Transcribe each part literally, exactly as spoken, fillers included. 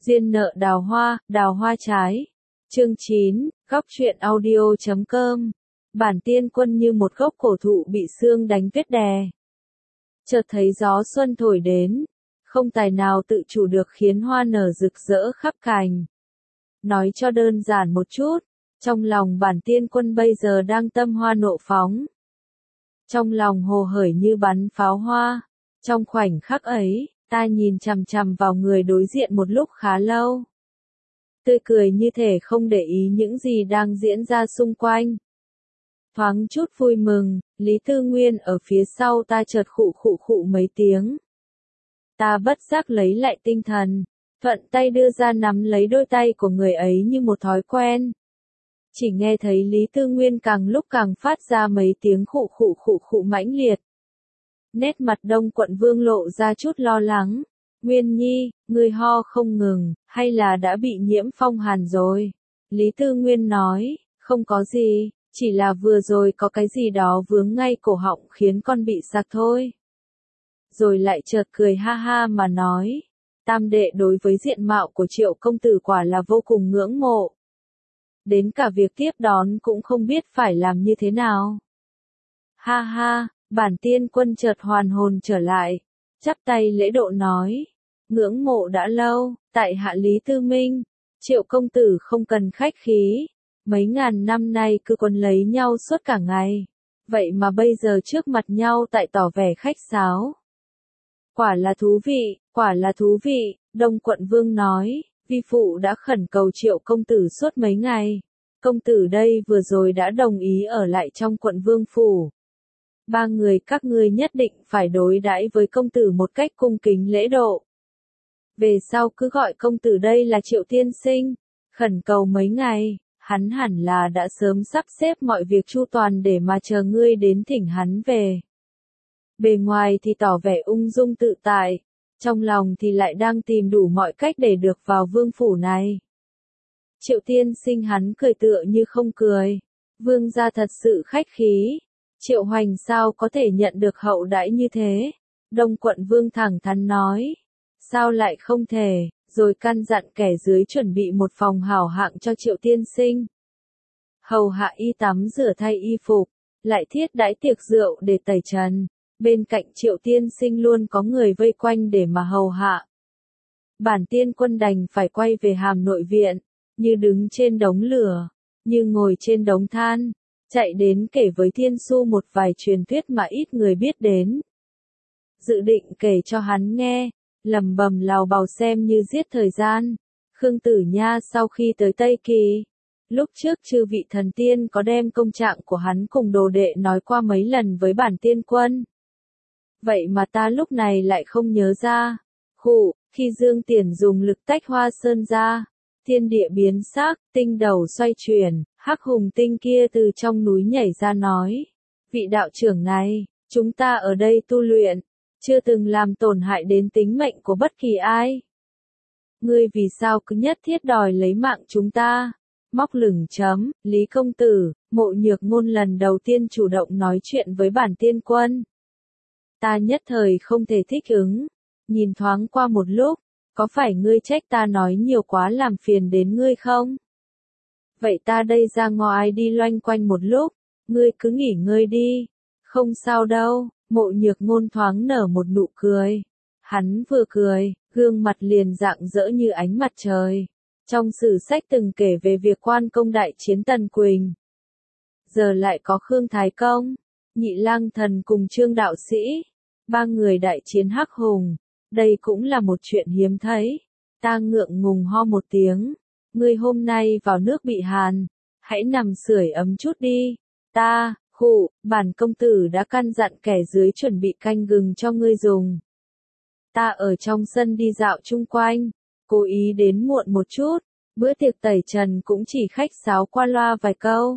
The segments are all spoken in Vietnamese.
Duyên nợ đào hoa, đào hoa trái. Chương chín, góc truyện audio chấm com. Bản tiên quân như một gốc cổ thụ bị sương đánh tuyết đè. Chợt thấy gió xuân thổi đến, không tài nào tự chủ được khiến hoa nở rực rỡ khắp cành. Nói cho đơn giản một chút, trong lòng bản tiên quân bây giờ đang tâm hoa nộ phóng. Trong lòng hồ hởi như bắn pháo hoa. Trong khoảnh khắc ấy, ta nhìn chằm chằm vào người đối diện một lúc khá lâu. Tươi cười như thể không để ý những gì đang diễn ra xung quanh. Thoáng chút vui mừng, Lý Tư Nguyên ở phía sau ta chợt khụ khụ khụ mấy tiếng. Ta bất giác lấy lại tinh thần, thuận tay đưa ra nắm lấy đôi tay của người ấy như một thói quen. Chỉ nghe thấy Lý Tư Nguyên càng lúc càng phát ra mấy tiếng khụ khụ khụ khụ mãnh liệt. Nét mặt Đông Quận Vương lộ ra chút lo lắng. Nguyên Nhi, ngươi ho không ngừng, hay là đã bị nhiễm phong hàn rồi? Lý Tư Nguyên nói, không có gì, chỉ là vừa rồi có cái gì đó vướng ngay cổ họng khiến con bị sặc thôi. Rồi lại chợt cười ha ha mà nói, tam đệ đối với diện mạo của Triệu công tử quả là vô cùng ngưỡng mộ. Đến cả việc tiếp đón cũng không biết phải làm như thế nào. Ha ha, bản tiên quân chợt hoàn hồn trở lại, chắp tay lễ độ nói, ngưỡng mộ đã lâu, tại hạ Lý Tư Minh, Triệu công tử không cần khách khí, mấy ngàn năm nay cứ quấn lấy nhau suốt cả ngày, vậy mà bây giờ trước mặt nhau tại tỏ vẻ khách sáo. Quả là thú vị, quả là thú vị, Đông Quận Vương nói, vi phụ đã khẩn cầu Triệu công tử suốt mấy ngày, công tử đây vừa rồi đã đồng ý ở lại trong quận Vương phủ. Ba người các ngươi nhất định phải đối đãi với công tử một cách cung kính lễ độ. Về sau cứ gọi công tử đây là Triệu tiên sinh, khẩn cầu mấy ngày, hắn hẳn là đã sớm sắp xếp mọi việc chu toàn để mà chờ ngươi đến thỉnh hắn về. Bề ngoài thì tỏ vẻ ung dung tự tại, trong lòng thì lại đang tìm đủ mọi cách để được vào vương phủ này. Triệu tiên sinh hắn cười tựa như không cười, vương gia thật sự khách khí. Triệu Hoành sao có thể nhận được hậu đãi như thế? Đông Quận Vương thẳng thắn nói. Sao lại không thể, rồi căn dặn kẻ dưới chuẩn bị một phòng hảo hạng cho Triệu tiên sinh. Hầu hạ y tắm rửa thay y phục, lại thiết đãi tiệc rượu để tẩy trần. Bên cạnh Triệu tiên sinh luôn có người vây quanh để mà hầu hạ. Bản tiên quân đành phải quay về hàm nội viện, như đứng trên đống lửa, như ngồi trên đống than. Chạy đến kể với Thiên Su một vài truyền thuyết mà ít người biết đến. Dự định kể cho hắn nghe, lầm bầm lào bào xem như giết thời gian. Khương Tử Nha sau khi tới Tây Kỳ, lúc trước chư vị thần tiên có đem công trạng của hắn cùng đồ đệ nói qua mấy lần với bản tiên quân. Vậy mà ta lúc này lại không nhớ ra. Khụ, khi Dương Tiền dùng lực tách Hoa Sơn ra, thiên địa biến sắc, tinh đầu xoay chuyển, hắc hùng tinh kia từ trong núi nhảy ra nói, vị đạo trưởng này, chúng ta ở đây tu luyện, chưa từng làm tổn hại đến tính mệnh của bất kỳ ai. Ngươi vì sao cứ nhất thiết đòi lấy mạng chúng ta? Móc lửng chấm, Lý công tử, Mộ Nhược Ngôn lần đầu tiên chủ động nói chuyện với bản tiên quân. Ta nhất thời không thể thích ứng, nhìn thoáng qua một lúc, có phải ngươi trách ta nói nhiều quá làm phiền đến ngươi không? Vậy ta đây ra ngoài đi loanh quanh một lúc, ngươi cứ nghỉ ngơi đi. Không sao đâu, Mộ Nhược Ngôn thoáng nở một nụ cười. Hắn vừa cười, gương mặt liền rạng rỡ như ánh mặt trời. Trong sử sách từng kể về việc quan công đại chiến Tần Quỳnh. Giờ lại có Khương Thái Công, Nhị Lang Thần cùng Trương Đạo Sĩ. Ba người đại chiến hắc hùng. Đây cũng là một chuyện hiếm thấy. Ta ngượng ngùng ho một tiếng. Ngươi hôm nay vào nước bị hàn, hãy nằm sưởi ấm chút đi. Ta, khụ, bản công tử đã căn dặn kẻ dưới chuẩn bị canh gừng cho ngươi dùng. Ta ở trong sân đi dạo chung quanh, cố ý đến muộn một chút, bữa tiệc tẩy trần cũng chỉ khách sáo qua loa vài câu.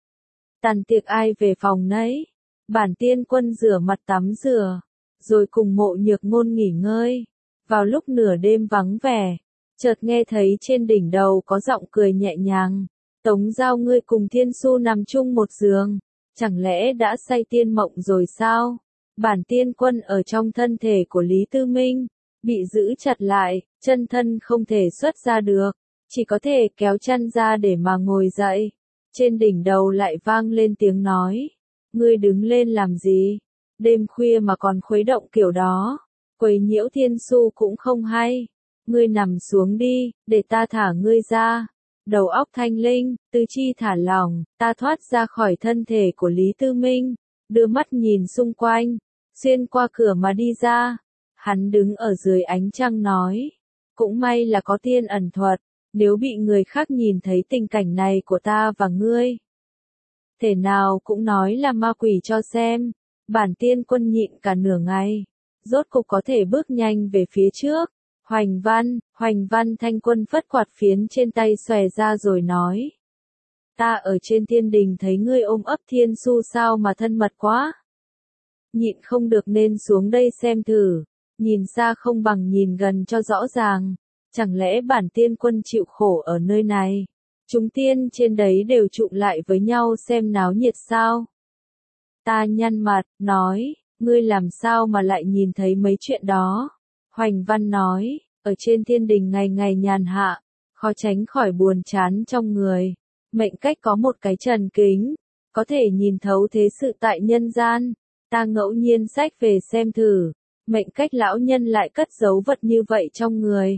Tàn tiệc ai về phòng nấy, bản tiên quân rửa mặt tắm rửa, rồi cùng Mộ Nhược Ngôn nghỉ ngơi. Vào lúc nửa đêm vắng vẻ, chợt nghe thấy trên đỉnh đầu có giọng cười nhẹ nhàng. Tống Giao ngươi cùng Thiên Su nằm chung một giường, chẳng lẽ đã say tiên mộng rồi sao? Bản tiên quân ở trong thân thể của Lý Tư Minh, bị giữ chặt lại, chân thân không thể xuất ra được, chỉ có thể kéo chân ra để mà ngồi dậy. Trên đỉnh đầu lại vang lên tiếng nói, ngươi đứng lên làm gì? Đêm khuya mà còn khuấy động kiểu đó, quấy nhiễu thiên su cũng không hay. Ngươi nằm xuống đi, để ta thả ngươi ra. Đầu óc thanh linh, tứ chi thả lỏng, ta thoát ra khỏi thân thể của Lý Tư Minh, đưa mắt nhìn xung quanh, xuyên qua cửa mà đi ra. Hắn đứng ở dưới ánh trăng nói, cũng may là có tiên ẩn thuật, nếu bị người khác nhìn thấy tình cảnh này của ta và ngươi, thể nào cũng nói là ma quỷ cho xem. Bản tiên quân nhịn cả nửa ngày, rốt cục có thể bước nhanh về phía trước. Hoành Văn, Hoành Văn Thanh Quân phất quạt phiến trên tay xòe ra rồi nói, ta ở trên thiên đình thấy ngươi ôm ấp thiên su sao mà thân mật quá. Nhịn không được nên xuống đây xem thử, nhìn xa không bằng nhìn gần cho rõ ràng, chẳng lẽ bản tiên quân chịu khổ ở nơi này, chúng tiên trên đấy đều tụ lại với nhau xem náo nhiệt sao? Ta nhăn mặt, nói, ngươi làm sao mà lại nhìn thấy mấy chuyện đó? Hoành Văn nói, ở trên thiên đình ngày ngày nhàn hạ, khó tránh khỏi buồn chán trong người. Mệnh cách có một cái trần kính, có thể nhìn thấu thế sự tại nhân gian. Ta ngẫu nhiên sách về xem thử, mệnh cách lão nhân lại cất giấu vật như vậy trong người.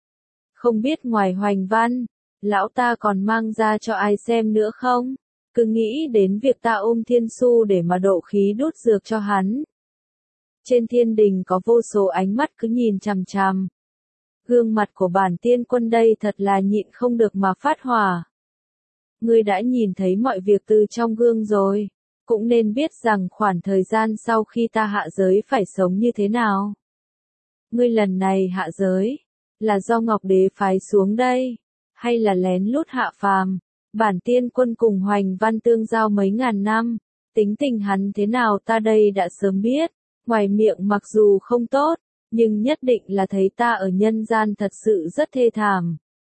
Không biết ngoài Hoành Văn, lão ta còn mang ra cho ai xem nữa không? Cứ nghĩ đến việc ta ôm thiên su để mà độ khí đốt dược cho hắn. Trên thiên đình có vô số ánh mắt cứ nhìn chằm chằm. Gương mặt của bản tiên quân đây thật là nhịn không được mà phát hỏa. Ngươi đã nhìn thấy mọi việc từ trong gương rồi, cũng nên biết rằng khoảng thời gian sau khi ta hạ giới phải sống như thế nào. Ngươi lần này hạ giới, là do Ngọc Đế phái xuống đây, hay là lén lút hạ phàm? Bản tiên quân cùng Hoành Văn tương giao mấy ngàn năm, tính tình hắn thế nào ta đây đã sớm biết. Ngoài miệng mặc dù không tốt, nhưng nhất định là thấy ta ở nhân gian thật sự rất thê thảm,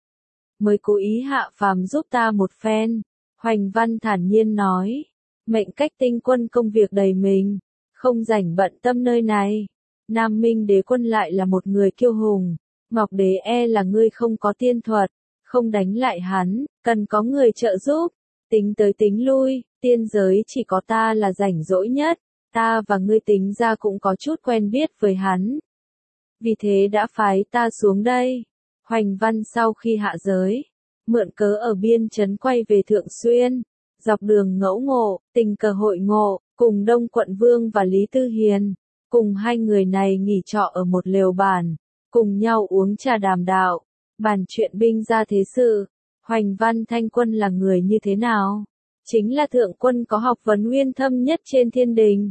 mới cố ý hạ phàm giúp ta một phen. Hoành Văn thản nhiên nói, mệnh cách tinh quân công việc đầy mình, không rảnh bận tâm nơi này. Nam Minh Đế quân lại là một người kiêu hùng, Ngọc Đế e là ngươi không có tiên thuật, không đánh lại hắn, cần có người trợ giúp. Tính tới tính lui, tiên giới chỉ có ta là rảnh rỗi nhất. Ta và ngươi tính ra cũng có chút quen biết với hắn, vì thế đã phái ta xuống đây. Hoành Văn sau khi hạ giới, mượn cớ ở biên trấn quay về Thượng Xuyên, dọc đường ngẫu ngộ, tình cờ hội ngộ, cùng Đông Quận Vương và Lý Tư Hiền, cùng hai người này nghỉ trọ ở một lều bàn, cùng nhau uống trà đàm đạo, bàn chuyện binh gia thế sự. Hoành Văn Thanh Quân là người như thế nào? Chính là thượng quân có học vấn uyên thâm nhất trên thiên đình.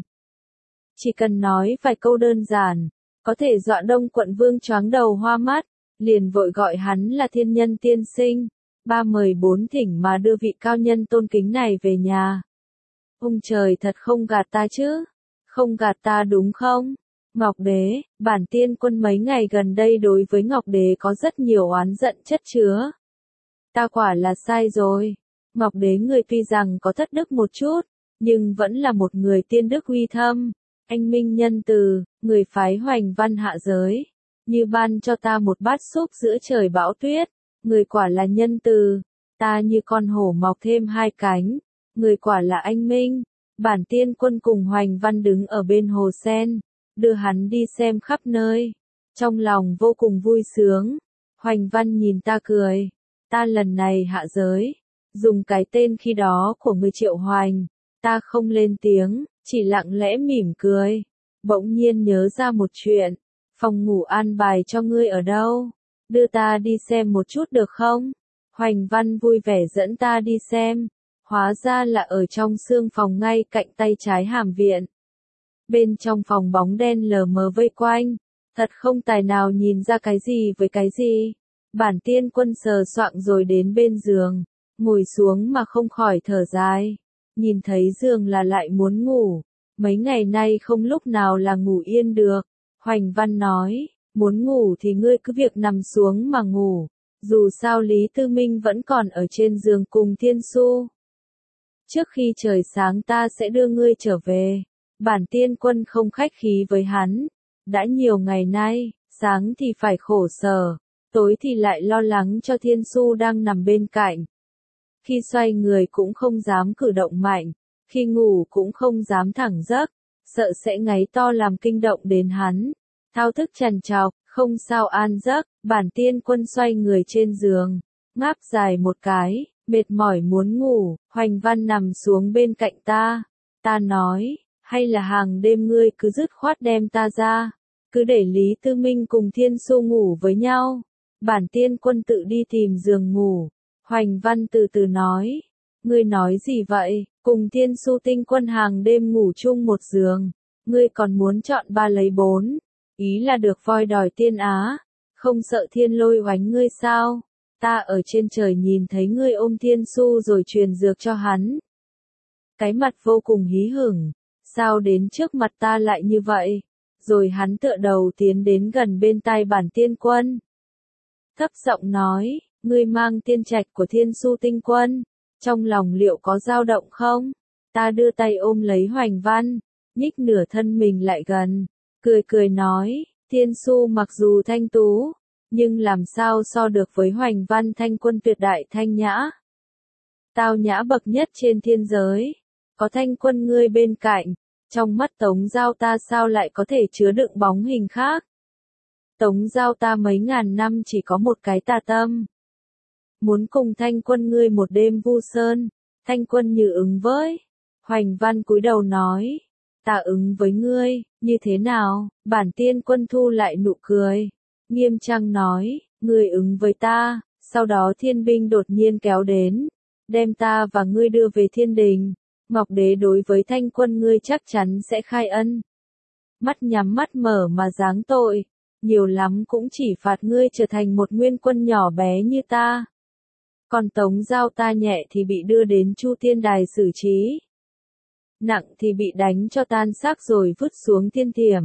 Chỉ cần nói vài câu đơn giản, có thể dọa Đông Quận Vương choáng đầu hoa mắt, liền vội gọi hắn là thiên nhân tiên sinh, ba mời bốn thỉnh mà đưa vị cao nhân tôn kính này về nhà. Ông trời thật không gạt ta chứ, không gạt ta đúng không? Ngọc Đế, bản tiên quân mấy ngày gần đây đối với Ngọc Đế có rất nhiều oán giận chất chứa. Ta quả là sai rồi. Ngọc Đế người tuy rằng có thất đức một chút, nhưng vẫn là một người tiên đức uy thâm, anh minh nhân từ, người phái Hoành Văn hạ giới, như ban cho ta một bát súp giữa trời bão tuyết, người quả là nhân từ, ta như con hổ mọc thêm hai cánh, người quả là anh minh. Bản tiên quân cùng Hoành Văn đứng ở bên hồ sen, đưa hắn đi xem khắp nơi, trong lòng vô cùng vui sướng. Hoành Văn nhìn ta cười, ta lần này hạ giới, dùng cái tên khi đó của người Triệu Hoành, ta không lên tiếng, chỉ lặng lẽ mỉm cười, bỗng nhiên nhớ ra một chuyện, phòng ngủ an bài cho ngươi ở đâu, đưa ta đi xem một chút được không? Hoành Văn vui vẻ dẫn ta đi xem, hóa ra là ở trong xương phòng ngay cạnh tay trái hàm viện. Bên trong phòng bóng đen lờ mờ vây quanh, thật không tài nào nhìn ra cái gì với cái gì. Bản tiên quân sờ soạng rồi đến bên giường, ngồi xuống mà không khỏi thở dài, nhìn thấy giường là lại muốn ngủ, mấy ngày nay không lúc nào là ngủ yên được. Hoành Văn nói, muốn ngủ thì ngươi cứ việc nằm xuống mà ngủ, dù sao Lý Tư Minh vẫn còn ở trên giường cùng Thiên Su. Trước khi trời sáng ta sẽ đưa ngươi trở về. Bản tiên quân không khách khí với hắn, đã nhiều ngày nay, sáng thì phải khổ sở, tối thì lại lo lắng cho Thiên Su đang nằm bên cạnh. Khi xoay người cũng không dám cử động mạnh, khi ngủ cũng không dám thẳng giấc, sợ sẽ ngáy to làm kinh động đến hắn. Thao thức trằn trọc, không sao an giấc, Bản Tiên Quân xoay người trên giường, ngáp dài một cái, mệt mỏi muốn ngủ, Hoành Văn nằm xuống bên cạnh ta. Ta nói, hay là hàng đêm ngươi cứ dứt khoát đem ta ra, cứ để Lý Tư Minh cùng Thiên Su ngủ với nhau. Bản Tiên Quân tự đi tìm giường ngủ. Hoành Văn từ từ nói, ngươi nói gì vậy, cùng Thiên Su Tinh Quân hàng đêm ngủ chung một giường, ngươi còn muốn chọn ba lấy bốn, ý là được voi đòi tiên á, không sợ thiên lôi oánh ngươi sao, ta ở trên trời nhìn thấy ngươi ôm Thiên Su rồi truyền dược cho hắn. Cái mặt vô cùng hí hửng, sao đến trước mặt ta lại như vậy, rồi hắn tựa đầu tiến đến gần bên tai Bản Tiên Quân. Thấp giọng nói, ngươi mang tiên trạch của Thiên Su Tinh Quân, trong lòng liệu có dao động không? Ta đưa tay ôm lấy Hoành Văn, nhích nửa thân mình lại gần, cười cười nói, Thiên Su mặc dù thanh tú, nhưng làm sao so được với Hoành Văn Thanh Quân tuyệt đại thanh nhã. Tao nhã bậc nhất trên thiên giới, có Thanh Quân ngươi bên cạnh, trong mắt Tống Giao ta sao lại có thể chứa đựng bóng hình khác? Tống Giao ta mấy ngàn năm chỉ có một cái tà tâm. Muốn cùng Thanh Quân ngươi một đêm vu sơn, Thanh Quân như ứng với. Hoành Văn cúi đầu nói, ta ứng với ngươi, như thế nào? Bản Tiên Quân thu lại nụ cười, nghiêm trang nói, ngươi ứng với ta, sau đó thiên binh đột nhiên kéo đến, đem ta và ngươi đưa về thiên đình. Ngọc Đế đối với Thanh Quân ngươi chắc chắn sẽ khai ân. Mắt nhắm mắt mở mà giáng tội, nhiều lắm cũng chỉ phạt ngươi trở thành một nguyên quân nhỏ bé như ta. Còn Tống Giao ta nhẹ thì bị đưa đến Chu Tiên Đài xử trí, nặng thì bị đánh cho tan xác rồi vứt xuống thiên thiểm.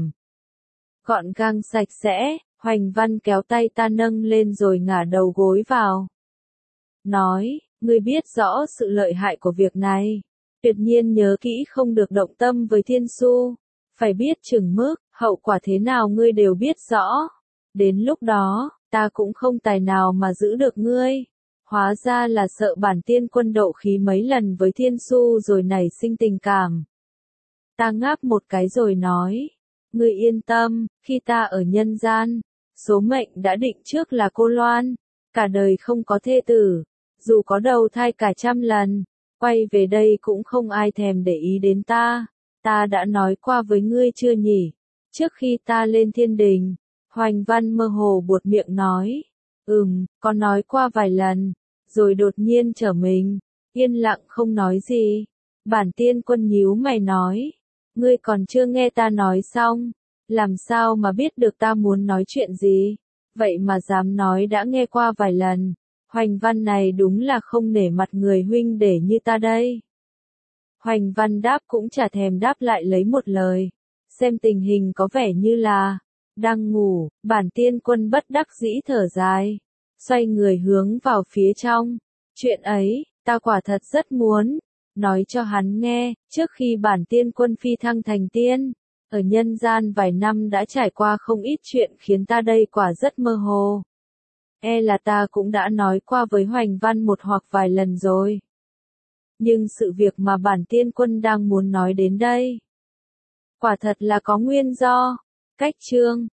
Gọn gàng sạch sẽ, Hoành Văn kéo tay ta nâng lên rồi ngả đầu gối vào. Nói, ngươi biết rõ sự lợi hại của việc này, tuyệt nhiên nhớ kỹ không được động tâm với Thiên Su, phải biết chừng mức, hậu quả thế nào ngươi đều biết rõ. Đến lúc đó, ta cũng không tài nào mà giữ được ngươi. Hóa ra là sợ Bản Tiên Quân độ khí mấy lần với Thiên Su rồi nảy sinh tình cảm. Ta ngáp một cái rồi nói, ngươi yên tâm, khi ta ở nhân gian, số mệnh đã định trước là cô Loan, cả đời không có thê tử, dù có đầu thai cả trăm lần, quay về đây cũng không ai thèm để ý đến ta. Ta đã nói qua với ngươi chưa nhỉ? Trước khi ta lên thiên đình, Hoành Văn mơ hồ buột miệng nói, ừm, có nói qua vài lần, rồi đột nhiên trở mình, yên lặng không nói gì. Bản Tiên Quân nhíu mày nói, ngươi còn chưa nghe ta nói xong, làm sao mà biết được ta muốn nói chuyện gì, vậy mà dám nói đã nghe qua vài lần. Hoành Văn này đúng là không nể mặt người huynh để như ta đây. Hoành Văn đáp cũng chả thèm đáp lại lấy một lời, xem tình hình có vẻ như là đang ngủ. Bản Tiên Quân bất đắc dĩ thở dài, xoay người hướng vào phía trong. Chuyện ấy, ta quả thật rất muốn nói cho hắn nghe, trước khi Bản Tiên Quân phi thăng thành tiên, ở nhân gian vài năm đã trải qua không ít chuyện khiến ta đây quả rất mơ hồ. E là ta cũng đã nói qua với Hoành Văn một hoặc vài lần rồi. Nhưng sự việc mà Bản Tiên Quân đang muốn nói đến đây, quả thật là có nguyên do. Cách chương